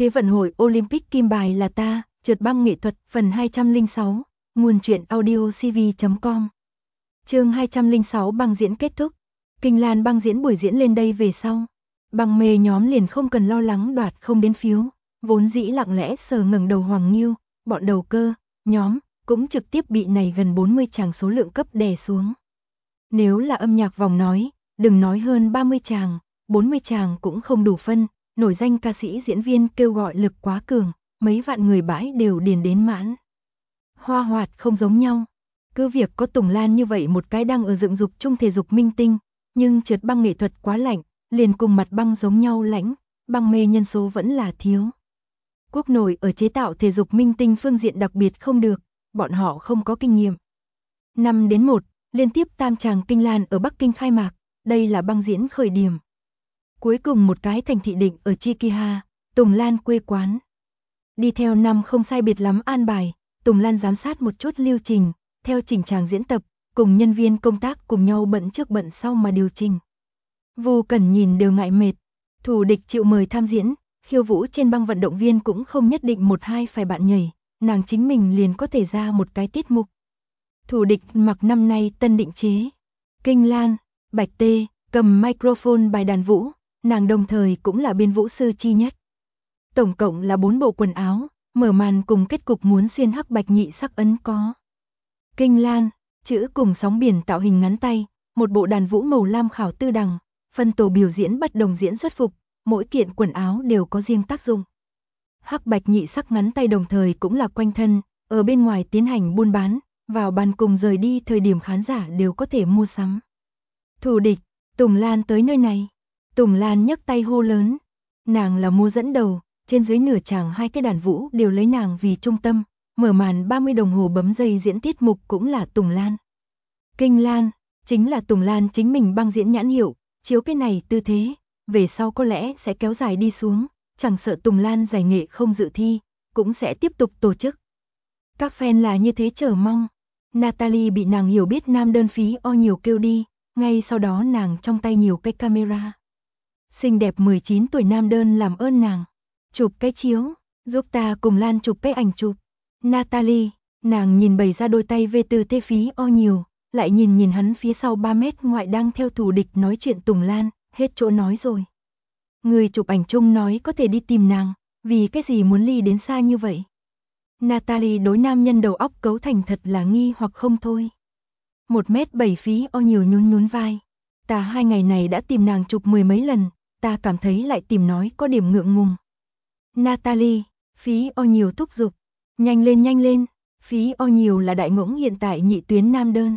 Thế vận hội Olympic kim bài là ta, trượt băng nghệ thuật, phần 206, nguồn truyện audio cv.com. Chương 206 băng diễn kết thúc. Kinh Lan băng diễn buổi diễn lên đây về sau. Băng mê nhóm liền không cần lo lắng đoạt không đến phiếu, vốn dĩ lặng lẽ sờ ngẩng đầu Hoàng Nghiêu, bọn đầu cơ, nhóm, cũng trực tiếp bị này gần 40 chàng số lượng cấp đè xuống. Nếu là âm nhạc vòng nói, đừng nói hơn 30 chàng, 40 chàng cũng không đủ phân, nổi danh ca sĩ diễn viên kêu gọi lực quá cường, mấy vạn người bãi đều điền đến mãn. Hoa Hoạt không giống nhau, cứ việc có Tùng Lan như vậy một cái đang ở dựng dục chung thể dục minh tinh, nhưng trượt băng nghệ thuật quá lạnh, liền cùng mặt băng giống nhau lãnh, băng mê nhân số vẫn là thiếu. Quốc nội ở chế tạo thể dục minh tinh phương diện đặc biệt không được, bọn họ không có kinh nghiệm. 5-1, liên tiếp tam tràng Kinh Lan ở Bắc Kinh khai mạc, đây là băng diễn khởi điểm. Cuối cùng một cái thành thị định ở Chikiha, Tùng Lan quê quán. Đi theo năm không sai biệt lắm an bài, Tùng Lan giám sát một chút lưu trình, theo chỉnh tràng diễn tập, cùng nhân viên công tác cùng nhau bận trước bận sau mà điều chỉnh. Vu Cẩn nhìn đều ngại mệt, thủ địch chịu mời tham diễn, khiêu vũ trên băng vận động viên cũng không nhất định một hai phải bạn nhảy, nàng chính mình liền có thể ra một cái tiết mục. Thủ địch mặc năm nay tân định chế. Kinh Lan, Bạch Tê, cầm microphone bài đàn vũ, nàng đồng thời cũng là biên vũ sư chi nhất. Tổng cộng là 4 bộ quần áo, mở màn cùng kết cục muốn xuyên hắc bạch nhị sắc ấn có. Kinh Lan, chữ cùng sóng biển tạo hình ngắn tay, một bộ đàn vũ màu lam khảo tư đằng, phân tổ biểu diễn bất đồng diễn xuất phục, mỗi kiện quần áo đều có riêng tác dụng. Hắc bạch nhị sắc ngắn tay đồng thời cũng là quanh thân, ở bên ngoài tiến hành buôn bán, vào bàn cùng rời đi thời điểm khán giả đều có thể mua sắm. Thủ địch, Tùng Lan tới nơi này. Tùng Lan nhấc tay hô lớn. Nàng là múa dẫn đầu, trên dưới nửa tràng hai cái đàn vũ đều lấy nàng vì trung tâm, mở màn 30 đồng hồ bấm dây diễn tiết mục cũng là Tùng Lan. Kinh Lan, chính là Tùng Lan chính mình băng diễn nhãn hiệu, chiếu cái này tư thế, về sau có lẽ sẽ kéo dài đi xuống, chẳng sợ Tùng Lan giải nghệ không dự thi, cũng sẽ tiếp tục tổ chức. Các fan là như thế chờ mong. Natalie bị nàng hiểu biết nam đơn phí o nhiều kêu đi, ngay sau đó nàng trong tay nhiều cái camera. Xinh đẹp 19 tuổi nam đơn làm ơn nàng, chụp cái chiếu, giúp ta cùng Lan chụp cái ảnh chụp. Natalie, nàng nhìn bày ra đôi tay về từ tê phí o nhiều, lại nhìn hắn phía sau 3 mét ngoại đang theo thủ địch nói chuyện Tùng Lan, hết chỗ nói rồi. Người chụp ảnh chung nói có thể đi tìm nàng, vì cái gì muốn ly đến xa như vậy? Natalie đối nam nhân đầu óc cấu thành thật là nghi hoặc không thôi. 1m7 phí o nhiều nhún vai. Ta 2 ngày này đã tìm nàng chụp 10 mấy lần, ta cảm thấy lại tìm nói có điểm ngượng ngùng. Natalie, phí o nhiều thúc giục. Nhanh lên, phí o nhiều là đại ngỗng hiện tại nhị tuyến nam đơn.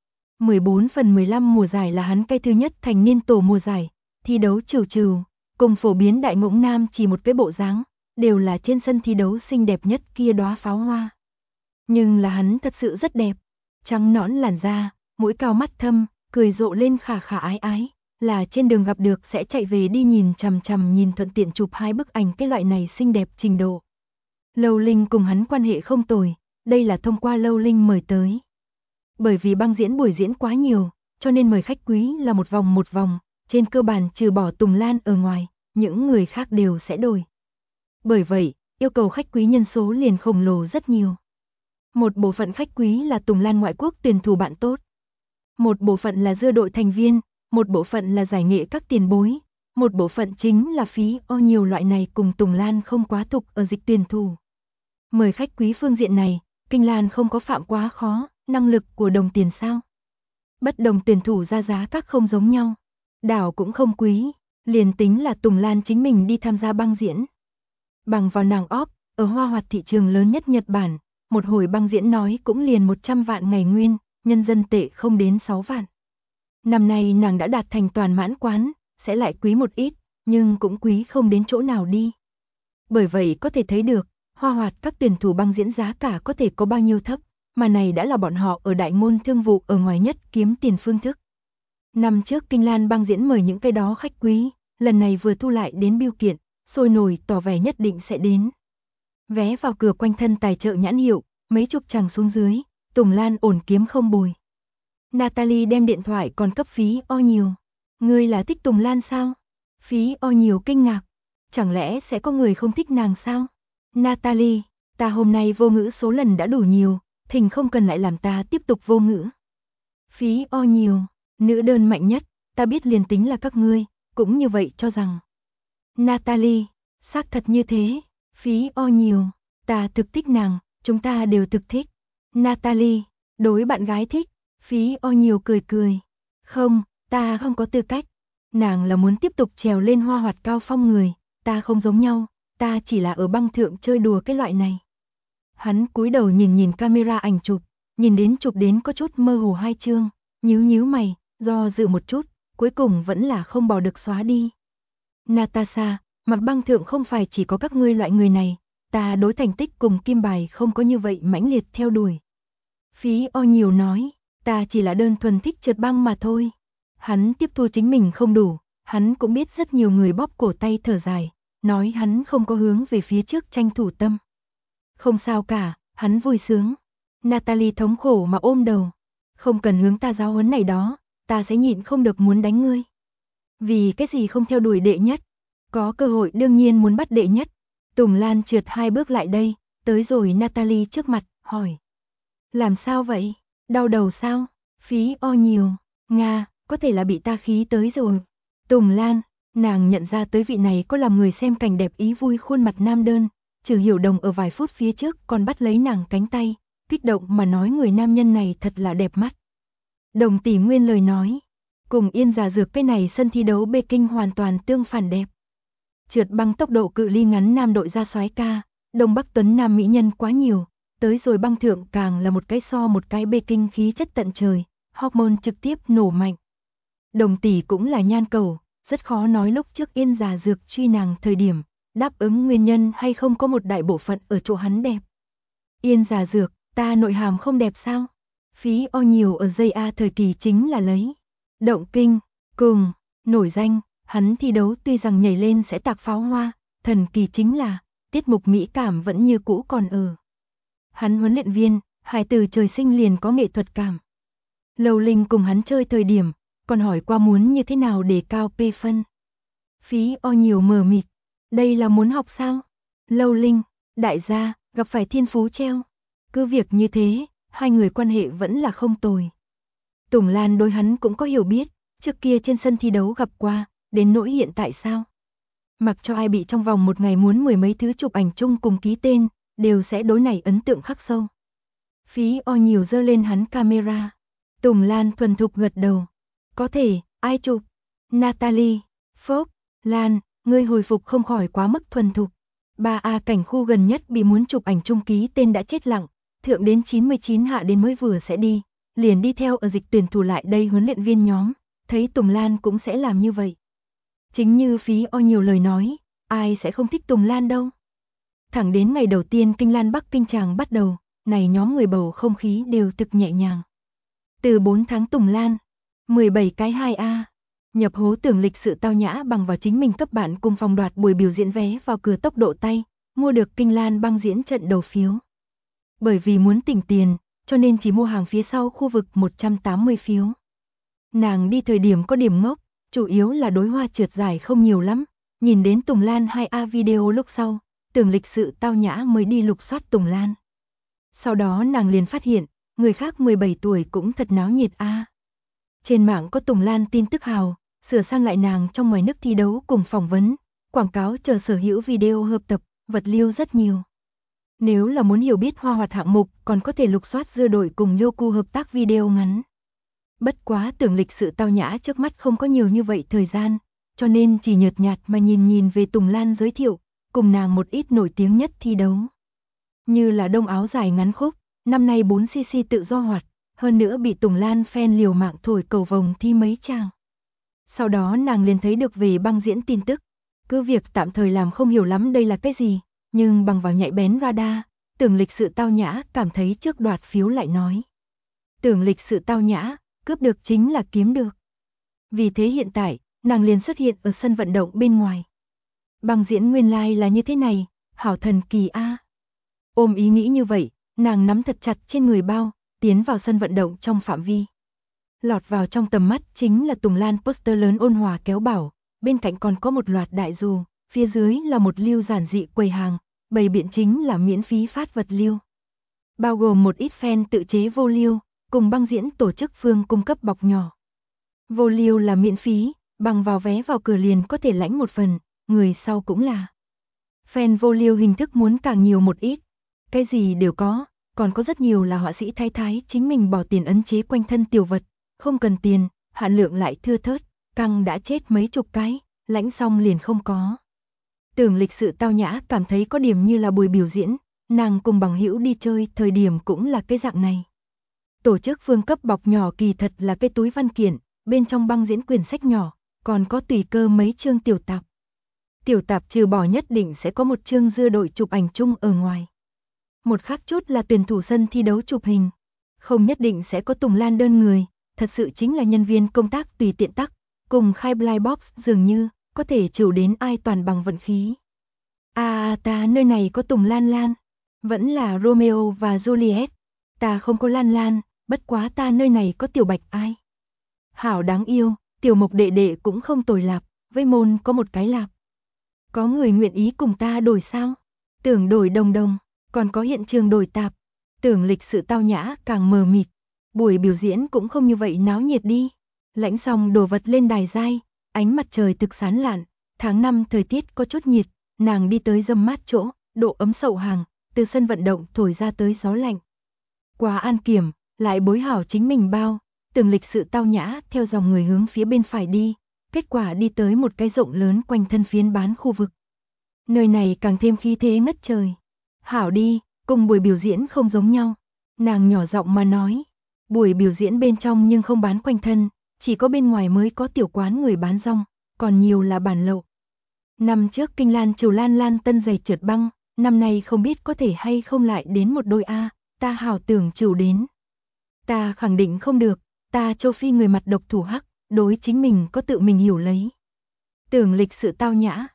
14/15 mùa giải là hắn cái thứ nhất thành niên tổ mùa giải, thi đấu trừu, cùng phổ biến đại ngỗng nam chỉ một cái bộ dáng, đều là trên sân thi đấu xinh đẹp nhất kia đóa pháo hoa. Nhưng là hắn thật sự rất đẹp, trắng nõn làn da, mũi cao mắt thâm, cười rộ lên khả khả ái, là trên đường gặp được sẽ chạy về đi nhìn chằm nhìn thuận tiện chụp 2 bức ảnh cái loại này xinh đẹp trình độ. Lâu Linh cùng hắn quan hệ không tồi, đây là thông qua Lâu Linh mời tới. Bởi vì băng diễn buổi diễn quá nhiều, cho nên mời khách quý là một vòng, trên cơ bản trừ bỏ Tùng Lan ở ngoài, những người khác đều sẽ đổi. Bởi vậy, yêu cầu khách quý nhân số liền khổng lồ rất nhiều. Một bộ phận khách quý là Tùng Lan ngoại quốc tuyển thủ bạn tốt. Một bộ phận là dưa đội thành viên, một bộ phận là giải nghệ các tiền bối, một bộ phận chính là phí o nhiều loại này cùng Tùng Lan không quá thục ở dịch tuyển thủ. Mời khách quý phương diện này, Kinh Lan không có phạm quá khó, năng lực của đồng tiền sao. Bất đồng tuyển thủ ra giá các không giống nhau, đảo cũng không quý, liền tính là Tùng Lan chính mình đi tham gia băng diễn. Bằng vào nàng óp, ở Hoa Hoạt thị trường lớn nhất Nhật Bản, một hồi băng diễn nói cũng liền 100 vạn ngày nguyên, nhân dân tệ không đến 6 vạn. Năm nay nàng đã đạt thành toàn mãn quán, sẽ lại quý một ít, nhưng cũng quý không đến chỗ nào đi. Bởi vậy có thể thấy được, Hoa Hoạt các tuyển thủ băng diễn giá cả có thể có bao nhiêu thấp, mà này đã là bọn họ ở đại ngôn thương vụ ở ngoài nhất kiếm tiền phương thức. Năm trước Kinh Lan băng diễn mời những cái đó khách quý, lần này vừa thu lại đến biêu kiện, sôi nổi tỏ vẻ nhất định sẽ đến. Vé vào cửa quanh thân tài trợ nhãn hiệu, mấy chục chàng xuống dưới, Tùng Lan ổn kiếm không bồi. Natalie đem điện thoại còn cấp phí o nhiều. Ngươi là thích Tùng Lan sao? Phí o nhiều kinh ngạc. Chẳng lẽ sẽ có người không thích nàng sao? Natalie, ta hôm nay vô ngữ số lần đã đủ nhiều, thỉnh không cần lại làm ta tiếp tục vô ngữ. Phí o nhiều, nữ đơn mạnh nhất, ta biết liền tính là các ngươi, cũng như vậy cho rằng. Natalie, xác thật như thế, phí o nhiều, ta thực thích nàng, chúng ta đều thực thích. Natalie, đối bạn gái thích, phí o nhiều cười cười. Không, ta không có tư cách. Nàng là muốn tiếp tục trèo lên hoa hoạt cao phong người, ta không giống nhau, ta chỉ là ở băng thượng chơi đùa cái loại này. Hắn cúi đầu nhìn camera ảnh chụp, nhìn đến chụp đến có chút mơ hồ hai chương, nhíu mày, do dự một chút, cuối cùng vẫn là không bỏ được xóa đi. Natasha, mặt băng thượng không phải chỉ có các ngươi loại người này, ta đối thành tích cùng kim bài không có như vậy mãnh liệt theo đuổi. Phí o nhiều nói, ta chỉ là đơn thuần thích trượt băng mà thôi. Hắn tiếp thu chính mình không đủ, hắn cũng biết rất nhiều người bóp cổ tay thở dài, nói hắn không có hướng về phía trước tranh thủ tâm. Không sao cả, hắn vui sướng. Natalie thống khổ mà ôm đầu. Không cần hướng ta giáo huấn này đó, ta sẽ nhịn không được muốn đánh ngươi. Vì cái gì không theo đuổi đệ nhất? Có cơ hội đương nhiên muốn bắt đệ nhất. Tùng Lan trượt 2 bước lại đây, tới rồi Natalie trước mặt, hỏi. Làm sao vậy? Đau đầu sao? Phí o nhiều. Nga, có thể là bị ta khí tới rồi. Tùng Lan, nàng nhận ra tới vị này có làm người xem cảnh đẹp ý vui khuôn mặt nam đơn. Trừ Hiểu Đồng ở vài phút phía trước còn bắt lấy nàng cánh tay, kích động mà nói người nam nhân này thật là đẹp mắt. Đồng tỷ nguyên lời nói, cùng Yên Giả Dược cái này sân thi đấu Peking hoàn toàn tương phản đẹp. Trượt băng tốc độ cự ly ngắn nam đội ra soái ca, Đông Bắc Tuấn nam mỹ nhân quá nhiều, tới rồi băng thượng càng là một cái so một cái Peking khí chất tận trời, hormone trực tiếp nổ mạnh. Đồng tỷ cũng là nhan cầu, rất khó nói lúc trước Yên Giả Dược truy nàng thời điểm, đáp ứng nguyên nhân hay không có một đại bộ phận ở chỗ hắn đẹp. Yên Giả Dược, ta nội hàm không đẹp sao? Phí o nhiều ở dây A thời kỳ chính là lấy. Động kinh, cùng, nổi danh, hắn thi đấu tuy rằng nhảy lên sẽ tạc pháo hoa, thần kỳ chính là, tiết mục mỹ cảm vẫn như cũ còn ở. Hắn huấn luyện viên, hài từ trời sinh liền có nghệ thuật cảm. Lầu Linh cùng hắn chơi thời điểm, còn hỏi qua muốn như thế nào để cao P phân. Phí o nhiều mờ mịt, đây là muốn học sao? Lâu Linh, đại gia, gặp phải thiên phú treo. Cứ việc như thế, hai người quan hệ vẫn là không tồi. Tùng Lan đối hắn cũng có hiểu biết, trước kia trên sân thi đấu gặp qua, đến nỗi hiện tại sao? Mặc cho ai bị trong vòng một ngày muốn 10 mấy thứ chụp ảnh chung cùng ký tên, đều sẽ đối này ấn tượng khắc sâu. Phí o nhiều giơ lên hắn camera. Tùng Lan thuần thục gật đầu. Có thể, ai chụp? Natalie, Phốc, Lan, ngươi hồi phục không khỏi quá mức thuần thục. 3A cảnh khu gần nhất bị muốn chụp ảnh chung ký tên đã chết lặng, thượng đến 99 hạ đến mới vừa sẽ đi, liền đi theo ở dịch tuyển thủ lại đây huấn luyện viên nhóm, thấy Tùng Lan cũng sẽ làm như vậy. Chính như Phí o nhiều lời nói, ai sẽ không thích Tùng Lan đâu. Thẳng đến ngày đầu tiên Kinh Lan Bắc Kinh Tràng bắt đầu, này nhóm người bầu không khí đều thực nhẹ nhàng. Từ 4 tháng Tùng Lan, 17 cái 2A. Nhập hố tưởng lịch sự tao nhã bằng vào chính mình cấp bạn cùng phòng đoạt buổi biểu diễn vé vào cửa tốc độ tay, mua được Kinh Lan băng diễn trận đầu phiếu. Bởi vì muốn tỉnh tiền, cho nên chỉ mua hàng phía sau khu vực 180 phiếu. Nàng đi thời điểm có điểm ngốc, chủ yếu là đối hoa trượt giải không nhiều lắm, nhìn đến Tùng Lan 2A video lúc sau, tưởng lịch sự tao nhã mới đi lục soát Tùng Lan. Sau đó nàng liền phát hiện, người khác 17 tuổi cũng thật náo nhiệt a. Trên mạng có Tùng Lan tin tức hào, sửa sang lại nàng trong ngoài nước thi đấu cùng phỏng vấn, quảng cáo chờ sở hữu video hợp tập, vật lưu rất nhiều. Nếu là muốn hiểu biết hoa hoạt hạng mục, còn có thể lục soát dưa đội cùng Yoku hợp tác video ngắn. Bất quá tưởng lịch sự tao nhã trước mắt không có nhiều như vậy thời gian, cho nên chỉ nhợt nhạt mà nhìn về Tùng Lan giới thiệu, cùng nàng một ít nổi tiếng nhất thi đấu. Như là đông áo dài ngắn khúc, năm nay 4cc tự do hoạt, hơn nữa bị Tùng Lan fan liều mạng thổi cầu vồng thi mấy chàng. Sau đó nàng liền thấy được về băng diễn tin tức, cứ việc tạm thời làm không hiểu lắm đây là cái gì, nhưng bằng vào nhạy bén radar, tưởng lịch sự tao nhã cảm thấy trước đoạt phiếu lại nói. Tưởng lịch sự tao nhã, cướp được chính là kiếm được. Vì thế hiện tại, nàng liền xuất hiện ở sân vận động bên ngoài. Băng diễn nguyên lai là như thế này, hảo thần kỳ a. Ôm ý nghĩ như vậy, nàng nắm thật chặt trên người bao, tiến vào sân vận động trong phạm vi. Lọt vào trong tầm mắt chính là Tùng Lan poster lớn ôn hòa kéo bảo, bên cạnh còn có một loạt đại dù, phía dưới là một lưu giản dị quầy hàng, bày biện chính là miễn phí phát vật lưu. Bao gồm một ít fan tự chế vô lưu, cùng băng diễn tổ chức phương cung cấp bọc nhỏ. Vô lưu là miễn phí, bằng vào vé vào cửa liền có thể lãnh một phần, người sau cũng là. Fan vô lưu hình thức muốn càng nhiều một ít, cái gì đều có, còn có rất nhiều là họa sĩ thái thái chính mình bỏ tiền ấn chế quanh thân tiểu vật, không cần tiền, hạn lượng lại thưa thớt, căng đã chết mấy chục cái, lãnh xong liền không có. Tưởng Lịch sự tao nhã cảm thấy có điểm như là buổi biểu diễn, nàng cùng bằng hữu đi chơi thời điểm cũng là cái dạng này. Tổ chức phương cấp bọc nhỏ kỳ thật là cái túi văn kiện, bên trong băng diễn quyển sách nhỏ, còn có tùy cơ mấy chương tiểu tạp. Tiểu tạp trừ bỏ nhất định sẽ có một chương dưa đội chụp ảnh chung ở ngoài. Một khác chút là tuyển thủ sân thi đấu chụp hình. Không nhất định sẽ có Tùng Lan đơn người, thật sự chính là nhân viên công tác tùy tiện tắc, cùng khai blind box dường như, có thể chịu đến ai toàn bằng vận khí. Ta nơi này có Tùng Lan Lan, vẫn là Romeo và Juliet. Ta không có Lan Lan, bất quá ta nơi này có Tiểu Bạch ai. Hảo đáng yêu, Tiểu Mộc đệ đệ cũng không tồi lạp, với môn có một cái lạp. Có người nguyện ý cùng ta đổi sao? Tưởng đổi đồng đồng, còn có hiện trường đổi tạp. Tưởng Lịch sự tao nhã càng mờ mịt. Buổi biểu diễn cũng không như vậy náo nhiệt đi. Lãnh xong đồ vật lên đài giai, ánh mặt trời thực sáng lạn, tháng 5 thời tiết có chút nhiệt, nàng đi tới dâm mát chỗ, độ ấm sậu hàng, từ sân vận động thổi ra tới gió lạnh. Qua an kiểm, lại bối hảo chính mình bao, Tưởng Lịch sự tao nhã theo dòng người hướng phía bên phải đi, kết quả đi tới một cái rộng lớn quanh thân phiến bán khu vực. Nơi này càng thêm khí thế ngất trời. Hảo đi, cùng buổi biểu diễn không giống nhau. Nàng nhỏ giọng mà nói, buổi biểu diễn bên trong nhưng không bán quanh thân, chỉ có bên ngoài mới có tiểu quán người bán rong, còn nhiều là bản lậu. Năm trước Kinh Lan Triều Lan Lan tân giày trượt băng, năm nay không biết có thể hay không lại đến một đôi A, ta hảo tưởng Triều đến. Ta khẳng định không được, ta châu Phi người mặt độc thủ hắc, đối chính mình có tự mình hiểu lấy. Tưởng Lịch sự tao nhã,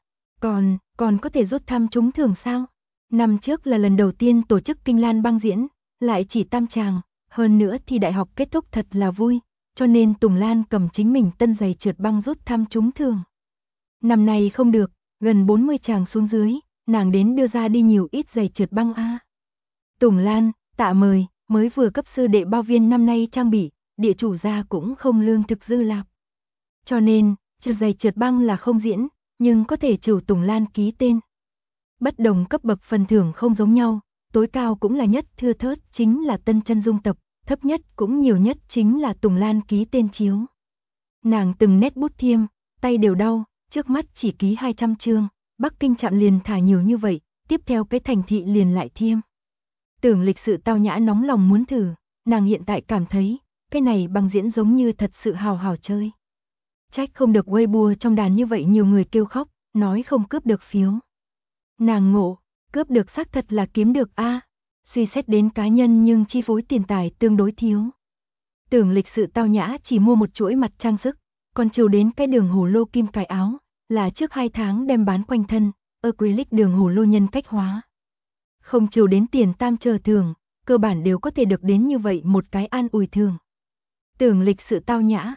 còn có thể rút thăm trúng thưởng sao? Năm trước là lần đầu tiên tổ chức Kinh Lan băng diễn, lại chỉ tam tràng, hơn nữa thì đại học kết thúc thật là vui, cho nên Tùng Lan cầm chính mình tân giày trượt băng rút thăm trúng thưởng. Năm nay không được, gần 40 tràng xuống dưới, nàng đến đưa ra đi nhiều ít giày trượt băng a. Tùng Lan, tạ mời, mới vừa cấp sư đệ bao viên năm nay trang bị, địa chủ gia cũng không lương thực dư lạp. Cho nên, trượt giày trượt băng là không diễn, nhưng có thể chủ Tùng Lan ký tên. Bất đồng cấp bậc phần thưởng không giống nhau, tối cao cũng là nhất thưa thớt chính là tân chân dung tập, thấp nhất cũng nhiều nhất chính là Tùng Lan ký tên chiếu. Nàng từng nét bút thiêm, tay đều đau, trước mắt chỉ ký 200 chương, Bắc Kinh chạm liền thả nhiều như vậy, tiếp theo cái thành thị liền lại thiêm. Tưởng Lịch sự tao nhã nóng lòng muốn thử, nàng hiện tại cảm thấy, cái này băng diễn giống như thật sự hào hào chơi. Trách không được Weibo trong đàn như vậy nhiều người kêu khóc, nói không cướp được phiếu. Nàng ngộ, cướp được xác thật là kiếm được a. Suy xét đến cá nhân nhưng chi phối tiền tài tương đối thiếu. Tưởng Lịch sự tao nhã chỉ mua một chuỗi mặt trang sức, còn chiều đến cái đường hồ lô kim cài áo, là trước 2 tháng đem bán quanh thân, acrylic đường hồ lô nhân cách hóa. Không chiều đến tiền tam chờ thường, cơ bản đều có thể được đến như vậy một cái an ủi thường. Tưởng Lịch sự tao nhã,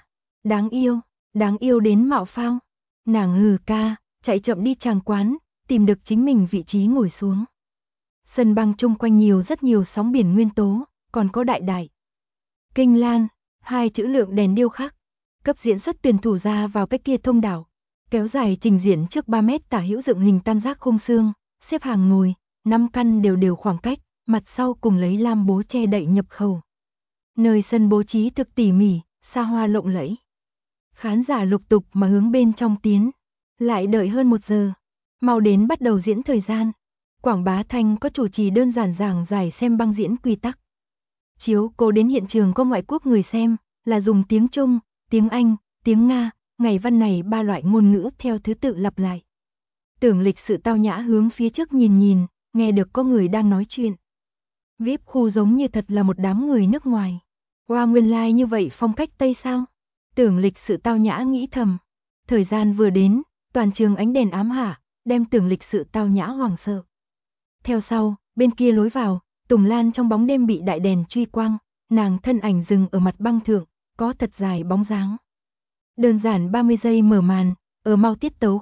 đáng yêu đến mạo phao. Nàng hừ ca, chạy chậm đi tràng quán, tìm được chính mình vị trí ngồi xuống. Sân băng chung quanh rất nhiều sóng biển nguyên tố, còn có đại Kinh Lan, 2 chữ lượng đèn điêu khắc, cấp diễn xuất tuyển thủ ra vào cái kia thông đảo, kéo dài trình diễn trước 3 mét tả hữu dựng hình tam giác khung xương, xếp hàng ngồi, 5 căn đều khoảng cách, mặt sau cùng lấy lam bố che đậy nhập khẩu. Nơi sân bố trí thực tỉ mỉ, xa hoa lộng lẫy. Khán giả lục tục mà hướng bên trong tiến, lại đợi hơn 1 giờ, mau đến bắt đầu diễn thời gian. Quảng Bá Thanh có chủ trì đơn giản giảng giải xem băng diễn quy tắc. Chiếu cố đến hiện trường có ngoại quốc người xem, là dùng tiếng Trung, tiếng Anh, tiếng Nga, ngày văn này 3 loại ngôn ngữ theo thứ tự lặp lại. Tưởng Lịch sự tao nhã hướng phía trước nhìn, nghe được có người đang nói chuyện. VIP khu giống như thật là một đám người nước ngoài. Wow, nguyên lai như vậy phong cách Tây sao? Tưởng Lịch sự tao nhã nghĩ thầm. Thời gian vừa đến, toàn trường ánh đèn ám hạ, đem Tưởng Lịch sự tao nhã hoảng sợ. Theo sau, bên kia lối vào, Tùng Lan trong bóng đêm bị đại đèn truy quang, nàng thân ảnh dừng ở mặt băng thượng, có thật dài bóng dáng. Đơn giản 30 giây mở màn, ở mau tiết tấu khúc,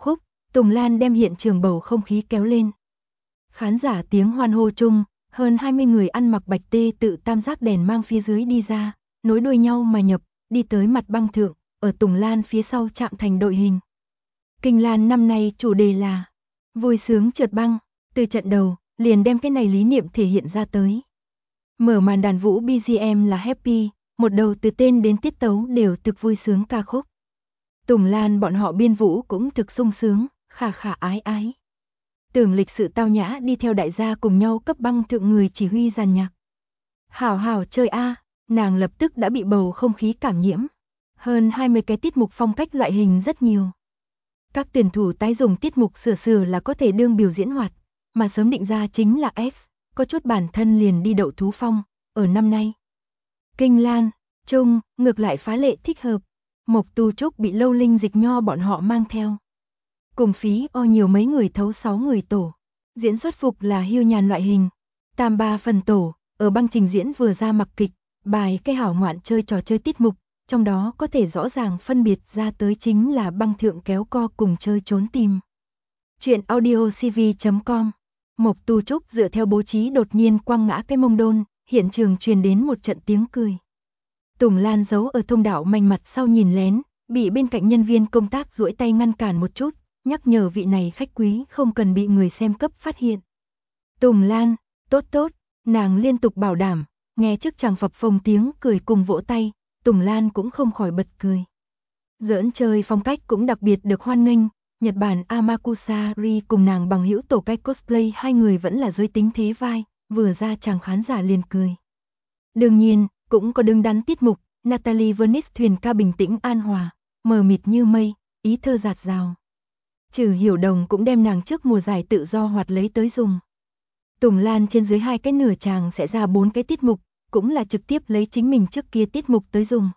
Tùng Lan đem hiện trường bầu không khí kéo lên. Khán giả tiếng hoan hô chung, hơn 20 người ăn mặc bạch tê tự tam giác đèn mang phía dưới đi ra, nối đuôi nhau mà nhập, đi tới mặt băng thượng, ở Tùng Lan phía sau chạm thành đội hình. Kinh Lan năm nay chủ đề là vui sướng trượt băng, từ trận đầu, liền đem cái này lý niệm thể hiện ra tới. Mở màn đàn vũ BGM là Happy, một đầu từ tên đến tiết tấu đều thực vui sướng ca khúc. Tùng Lan bọn họ biên vũ cũng thực sung sướng, khà khà ái ái. Tưởng Lịch sự tao nhã đi theo đại gia cùng nhau cấp băng thượng người chỉ huy dàn nhạc. Hảo hảo chơi a, nàng lập tức đã bị bầu không khí cảm nhiễm. Hơn 20 cái tiết mục phong cách loại hình rất nhiều. Các tuyển thủ tái dùng tiết mục sửa là có thể đương biểu diễn hoạt, mà sớm định ra chính là X, có chút bản thân liền đi đậu thú phong, ở năm nay. Kinh Lan, Trung, ngược lại phá lệ thích hợp. Mộc Tu Trúc bị Lâu Linh Dịch Nho bọn họ mang theo. Cùng phí o nhiều mấy người thấu 6 người tổ. Diễn xuất phục là hiêu nhàn loại hình. Tam ba phần tổ, ở băng trình diễn vừa ra mặc kịch, bài cái hảo ngoạn chơi trò chơi tiết mục, trong đó có thể rõ ràng phân biệt ra tới chính là băng thượng kéo co cùng chơi trốn tìm. Chuyện audiocv.com. Mộc Tu Trúc dựa theo bố trí đột nhiên quăng ngã cái mông đôn, hiện trường truyền đến một trận tiếng cười. Tùng Lan giấu ở thông đạo manh mặt sau nhìn lén, bị bên cạnh nhân viên công tác duỗi tay ngăn cản một chút, nhắc nhở vị này khách quý không cần bị người xem cấp phát hiện. Tùng Lan, tốt tốt, nàng liên tục bảo đảm, nghe trước chàng phập phồng tiếng cười cùng vỗ tay, Tùng Lan cũng không khỏi bật cười. Giỡn chơi phong cách cũng đặc biệt được hoan nghênh, Nhật Bản Amakusari cùng nàng bằng hữu tổ cách cosplay hai người vẫn là giới tính thế vai, vừa ra chàng khán giả liền cười. Đương nhiên, cũng có đứng đắn tiết mục, Natalie Venice thuyền ca bình tĩnh an hòa, mờ mịt như mây, ý thơ dạt dào. Trừ Hiểu Đồng cũng đem nàng trước mùa giải tự do hoạt lấy tới dùng. Tùng Lan trên dưới 2 cái nửa chàng sẽ ra 4 cái tiết mục, cũng là trực tiếp lấy chính mình trước kia tiết mục tới dùng.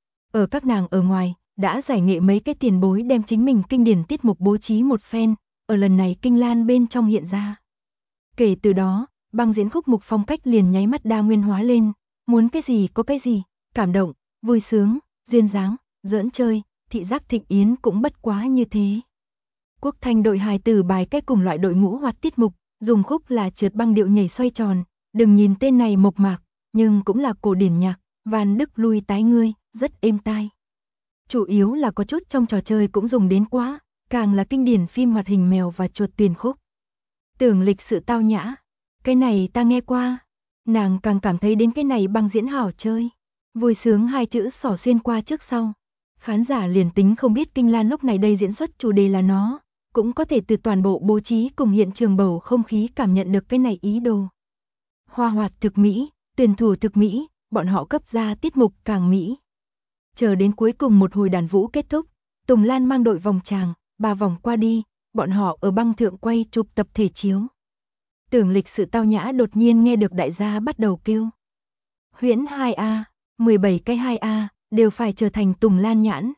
Ở các nàng ở ngoài, đã giải nghệ mấy cái tiền bối đem chính mình kinh điển tiết mục bố trí một phen, ở lần này Kinh Lan bên trong hiện ra. Kể từ đó, băng diễn khúc mục phong cách liền nháy mắt đa nguyên hóa lên, muốn cái gì có cái gì, cảm động, vui sướng, duyên dáng, giỡn chơi, thị giác thịnh yến cũng bất quá như thế. Quốc Thanh đội hài tử bài cách cùng loại đội ngũ hoạt tiết mục, dùng khúc là trượt băng điệu nhảy xoay tròn, đừng nhìn tên này mộc mạc, nhưng cũng là cổ điển nhạc, Van Đức lui tái ngươi, rất êm tai. Chủ yếu là có chút trong trò chơi cũng dùng đến quá, càng là kinh điển phim hoạt hình mèo và chuột tuyển khúc. Tưởng Lịch sự tao nhã, cái này ta nghe qua, nàng càng cảm thấy đến cái này băng diễn hảo chơi. Vui sướng hai chữ xỏ xuyên qua trước sau. Khán giả liền tính không biết Kinh Lan lúc này đây diễn xuất chủ đề là nó, cũng có thể từ toàn bộ bố trí cùng hiện trường bầu không khí cảm nhận được cái này ý đồ. Hoa hoạt thực mỹ, tuyển thủ thực mỹ, bọn họ cấp ra tiết mục càng mỹ. Chờ đến cuối cùng một hồi đàn vũ kết thúc, Tùng Lan mang đội vòng tràng, 3 vòng qua đi, bọn họ ở băng thượng quay chụp tập thể chiếu. Tưởng Lịch sự tao nhã đột nhiên nghe được đại gia bắt đầu kêu. Huyễn 2A, 17 cái 2A, đều phải trở thành Tùng Lan nhãn.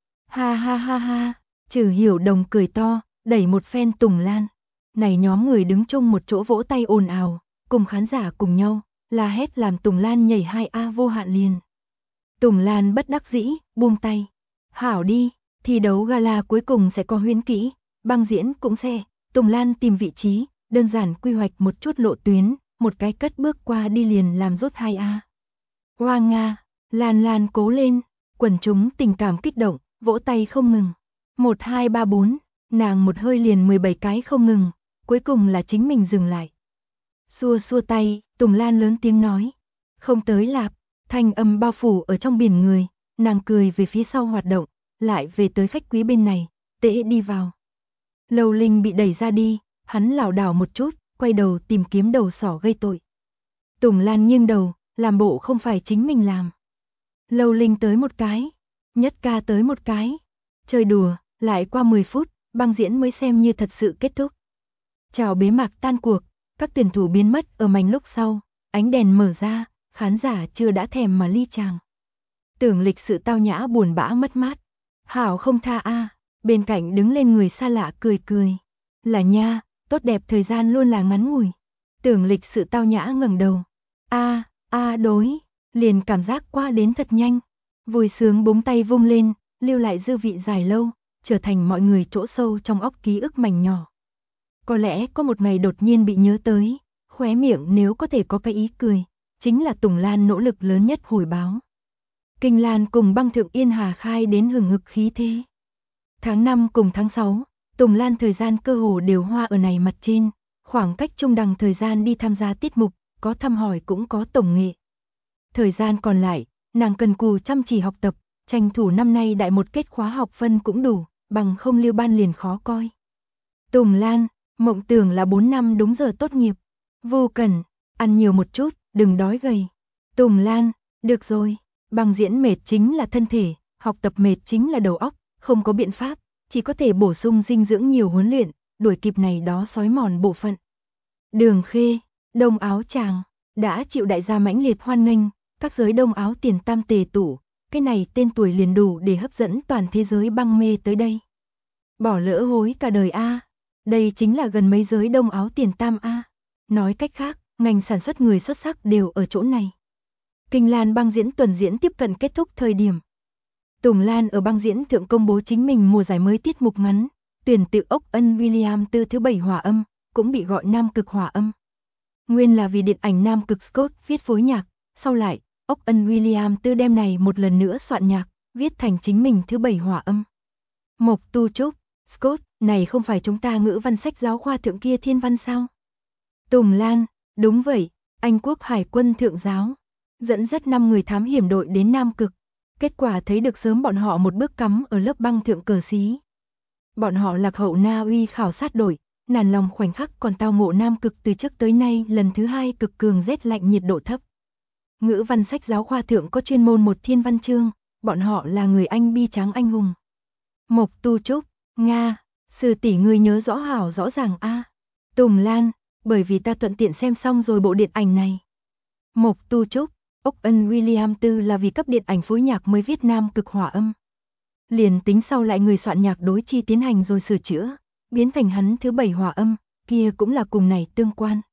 Ha ha ha ha, Trừ Hiểu Đồng cười to, đẩy một phen Tùng Lan. Này nhóm người đứng chung một chỗ vỗ tay ồn ào, cùng khán giả cùng nhau, la hét làm Tùng Lan nhảy 2A vô hạn liền. Tùng Lan bất đắc dĩ, buông tay. Hảo đi, thi đấu gala cuối cùng sẽ có huyễn kỹ, băng diễn cũng sẽ. Tùng Lan tìm vị trí, đơn giản quy hoạch một chút lộ tuyến, một cái cất bước qua đi liền làm rốt 2A. Hoa Nga, Lan Lan cố lên, quần chúng tình cảm kích động, vỗ tay không ngừng. 1, 2, 3, 4, nàng một hơi liền 17 cái không ngừng, cuối cùng là chính mình dừng lại. Xua xua tay, Tùng Lan lớn tiếng nói. Không tới lạp, thanh âm bao phủ ở trong biển người, nàng cười về phía sau hoạt động, lại về tới khách quý bên này, tễ đi vào. Lâu Linh bị đẩy ra đi, hắn lảo đảo một chút, quay đầu tìm kiếm đầu sỏ gây tội. Tùng Lan nghiêng đầu, làm bộ không phải chính mình làm. Lâu Linh tới một cái, Nhất Ca tới một cái. Chơi đùa, lại qua 10 phút, băng diễn mới xem như thật sự kết thúc. Chào bế mạc tan cuộc, các tuyển thủ biến mất ở mảnh lúc sau, ánh đèn mở ra, khán giả chưa đã thèm mà ly chàng. Tưởng Lịch sự tao nhã buồn bã mất mát. Hảo không tha a, bên cạnh đứng lên người xa lạ cười cười. Là nha, tốt đẹp thời gian luôn là ngắn ngủi. Tưởng Lịch sự tao nhã ngẩng đầu. Đối, liền cảm giác qua đến thật nhanh. Vui sướng búng tay vung lên, lưu lại dư vị dài lâu, trở thành mọi người chỗ sâu trong óc ký ức mảnh nhỏ. Có lẽ có một ngày đột nhiên bị nhớ tới, khóe miệng nếu có thể có cái ý cười, chính là Tùng Lan nỗ lực lớn nhất hồi báo. Kinh Lan cùng Băng Thượng Yên Hà khai đến hừng hực khí thế. Tháng 5 cùng tháng 6, Tùng Lan thời gian cơ hồ đều hoa ở này mặt trên, khoảng cách trung đằng thời gian đi tham gia tiết mục, có thăm hỏi cũng có tổng nghệ. Thời gian còn lại, nàng cần cù chăm chỉ học tập, tranh thủ năm nay đại một kết khóa học phân cũng đủ, bằng không Lưu Ban liền khó coi. Tùng Lan, mộng tưởng là 4 năm đúng giờ tốt nghiệp. Vô Cần, ăn nhiều một chút, đừng đói gầy. Tùng Lan, được rồi, Băng diễn mệt chính là thân thể, học tập mệt chính là đầu óc, không có biện pháp, chỉ có thể bổ sung dinh dưỡng nhiều huấn luyện, đuổi kịp này đó xói mòn bộ phận. Đường Khê, Đông Áo Tràng, đã chịu đại gia mãnh liệt hoan nghênh, các giới đông áo tiền tam tề tủ, cái này tên tuổi liền đủ để hấp dẫn toàn thế giới băng mê tới đây. Bỏ lỡ hối cả đời a. Đây chính là gần mấy giới đông áo tiền tam a. Nói cách khác, ngành sản xuất người xuất sắc đều ở chỗ này. Kinh Lan băng diễn tuần diễn tiếp cận kết thúc thời điểm. Tùng Lan ở băng diễn thượng công bố chính mình mùa giải mới tiết mục ngắn, tuyển tự Ốc Ân William từ thứ 7 hòa âm, cũng bị gọi nam cực hòa âm. Nguyên là vì điện ảnh nam cực Scott viết phối nhạc, sau lại, Ốc Ân William từ đêm này một lần nữa soạn nhạc, viết thành chính mình thứ 7 hòa âm. Mộc Tu Trúc, Scott, này không phải chúng ta ngữ văn sách giáo khoa thượng kia thiên văn sao? Tùng Lan, đúng vậy, Anh quốc hải quân thượng giáo, dẫn dắt 5 người thám hiểm đội đến Nam Cực. Kết quả thấy được sớm bọn họ một bước cắm ở lớp băng thượng cờ xí. Bọn họ lạc hậu Na Uy khảo sát đội, nản lòng khoảnh khắc còn tao ngộ Nam Cực từ trước tới nay lần thứ 2 cực cường rét lạnh nhiệt độ thấp. Ngữ văn sách giáo khoa thượng có chuyên môn một thiên văn chương, bọn họ là người Anh bi tráng anh hùng. Mộc Tu Trúc, Nga, sư tỷ người nhớ rõ hảo rõ ràng a. Tùng Lan, bởi vì ta thuận tiện xem xong rồi bộ điện ảnh này. Mộc Tu Trúc, Ốc Ân William Tư là vì cấp điện ảnh phối nhạc mới viết nam cực hòa âm. Liền tính sau lại người soạn nhạc đối chi tiến hành rồi sửa chữa, biến thành hắn thứ 7 hòa âm, kia cũng là cùng này tương quan.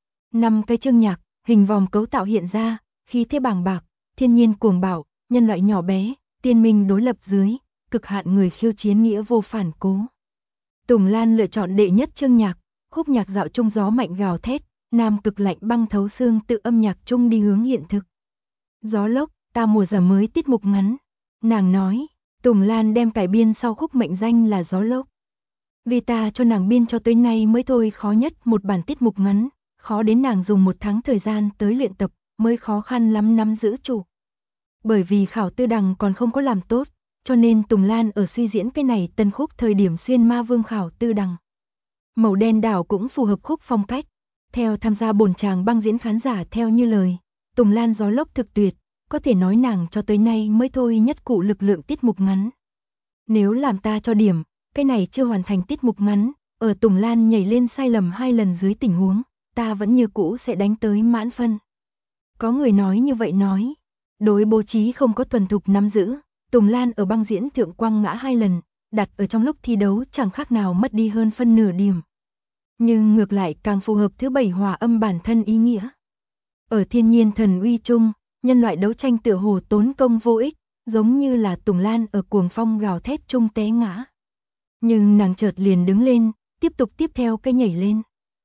5 cái chương nhạc, hình vòm cấu tạo hiện ra, khí thế bàng bạc, thiên nhiên cuồng bạo, nhân loại nhỏ bé, tiên minh đối lập dưới, cực hạn người khiêu chiến nghĩa vô phản cố. Tùng Lan lựa chọn đệ nhất chương nhạc, khúc nhạc dạo trung gió mạnh gào thét, nam cực lạnh băng thấu xương tự âm nhạc chung đi hướng hiện thực. Gió lốc, ta mùa giải mới tiết mục ngắn. Nàng nói, Tùng Lan đem cải biên sau khúc mệnh danh là Gió lốc. Vì ta cho nàng biên cho tới nay mới thôi khó nhất một bản tiết mục ngắn, khó đến nàng dùng 1 tháng thời gian tới luyện tập, mới khó khăn lắm nắm giữ chủ. Bởi vì khảo tư đằng còn không có làm tốt, cho nên Tùng Lan ở suy diễn cái này tân khúc thời điểm xuyên ma vương khảo tư đằng. Màu đen đảo cũng phù hợp khúc phong cách. Theo tham gia bổn tràng băng diễn khán giả theo như lời, Tùng Lan gió lốc thực tuyệt, có thể nói nàng cho tới nay mới thôi nhất cụ lực lượng tiết mục ngắn. Nếu làm ta cho điểm, cái này chưa hoàn thành tiết mục ngắn, ở Tùng Lan nhảy lên sai lầm 2 lần dưới tình huống, ta vẫn như cũ sẽ đánh tới mãn phân. Có người nói như vậy nói, đối bố trí không có thuần thục nắm giữ, Tùng Lan ở băng diễn thượng quăng ngã 2 lần, đặt ở trong lúc thi đấu chẳng khác nào mất đi hơn phân nửa điểm. Nhưng ngược lại càng phù hợp thứ 7 hòa âm bản thân ý nghĩa. Ở thiên nhiên thần uy chung, nhân loại đấu tranh tựa hồ tốn công vô ích, giống như là Tùng Lan ở cuồng phong gào thét chung té ngã. Nhưng nàng chợt liền đứng lên, tiếp theo cái nhảy lên.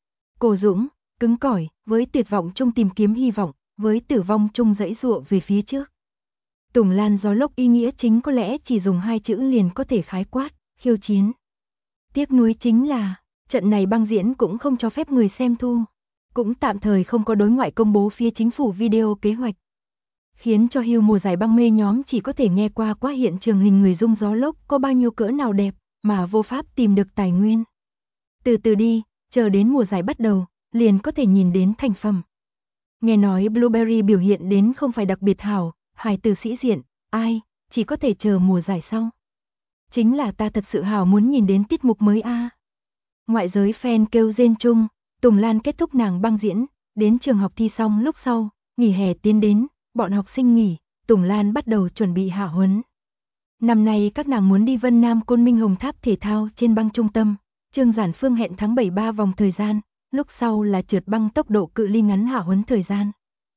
Cổ dũng, cứng cỏi, với tuyệt vọng chung tìm kiếm hy vọng, với tử vong chung dãy dụa về phía trước. Tùng Lan gió lốc ý nghĩa chính có lẽ chỉ dùng 2 chữ liền có thể khái quát, khiêu chiến. Tiếc nuối chính là, trận này băng diễn cũng không cho phép người xem thu, cũng tạm thời không có đối ngoại công bố phía chính phủ video kế hoạch. Khiến cho hưu mùa giải băng mê nhóm chỉ có thể nghe qua hiện trường hình người dung gió lốc có bao nhiêu cỡ nào đẹp, mà vô pháp tìm được tài nguyên. Từ từ đi, chờ đến mùa giải bắt đầu, liền có thể nhìn đến thành phẩm. Nghe nói Blueberry biểu hiện đến không phải đặc biệt hảo, hài từ sĩ diện, ai, chỉ có thể chờ mùa giải sau. Chính là ta thật sự hào muốn nhìn đến tiết mục mới a. Ngoại giới fan kêu rên chung, Tùng Lan kết thúc nàng băng diễn, đến trường học thi xong lúc sau, nghỉ hè tiến đến, bọn học sinh nghỉ, Tùng Lan bắt đầu chuẩn bị hạ huấn. Năm nay các nàng muốn đi Vân Nam Côn Minh Hồng Tháp thể thao trên băng trung tâm, Trương Giản Phương hẹn tháng 7 3 vòng thời gian, lúc sau là trượt băng tốc độ cự ly ngắn hạ huấn thời gian.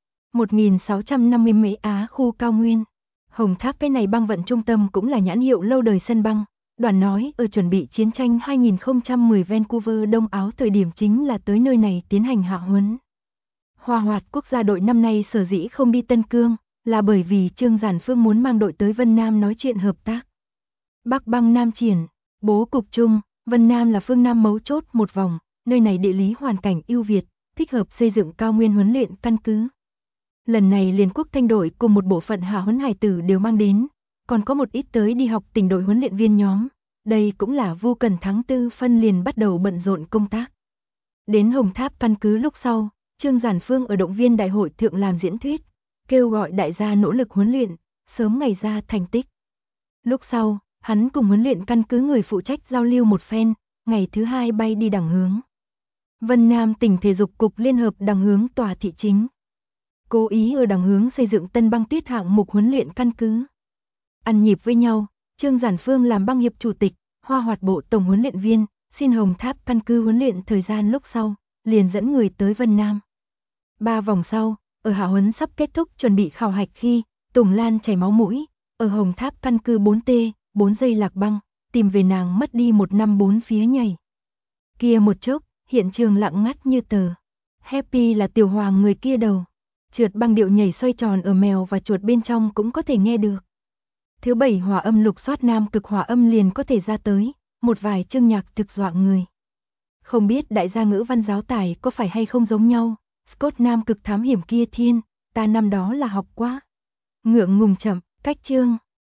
1650 m Á khu cao nguyên. Hồng Tháp cái này băng vận trung tâm cũng là nhãn hiệu lâu đời sân băng, Đoàn nói ở chuẩn bị chiến tranh 2010 Vancouver Đông Áo thời điểm chính là tới nơi này tiến hành hạ huấn. Hoa Hoạt quốc gia đội năm nay sở dĩ không đi Tân Cương, là bởi vì Trương Giản Phương muốn mang đội tới Vân Nam nói chuyện hợp tác. Bắc băng Nam triển, bố cục chung, Vân Nam là phương Nam mấu chốt một vòng, nơi này địa lý hoàn cảnh ưu việt, thích hợp xây dựng cao nguyên huấn luyện căn cứ. Lần này Liên Quốc Thanh đội cùng một bộ phận hạ huấn hải tử đều mang đến, còn có một ít tới đi học tỉnh đội huấn luyện viên nhóm. Đây cũng là Vu Cần tháng 4 phân liền bắt đầu bận rộn công tác. Đến Hồng Tháp căn cứ lúc sau, Trương Giản Phương ở động viên đại hội thượng làm diễn thuyết, kêu gọi đại gia nỗ lực huấn luyện, sớm ngày ra thành tích. Lúc sau, hắn cùng huấn luyện căn cứ người phụ trách giao lưu một phen, ngày thứ hai bay đi đẳng hướng. Vân Nam tỉnh thể dục cục liên hợp đẳng hướng tòa thị chính. Cố ý ở đẳng hướng xây dựng tân băng tuyết hạng mục huấn luyện căn cứ. Ăn nhịp với nhau, Trương Giản Phương làm băng hiệp chủ tịch, Hoa Hoạt bộ tổng huấn luyện viên, xin Hồng Tháp căn cứ huấn luyện thời gian lúc sau, liền dẫn người tới Vân Nam. 3 vòng sau, ở hạ huấn sắp kết thúc chuẩn bị khảo hạch khi, Tùng Lan chảy máu mũi, ở Hồng Tháp căn cứ 4T, 4 giây lạc băng, tìm về nàng mất đi 1 năm 4 phía nhảy. Kia một chốc, hiện trường lặng ngắt như tờ. Happy là tiểu hoàng người kia đầu. Trượt băng điệu nhảy xoay tròn ở mèo và chuột bên trong cũng có thể nghe được. Thứ 7 hòa âm lục soát nam cực hòa âm liền có thể ra tới, một vài chương nhạc thực dọa người. Không biết đại gia ngữ văn giáo tài có phải hay không giống nhau, Scott nam cực thám hiểm kia thiên, ta năm đó là học quá. Ngượng ngùng chậm, cách chương.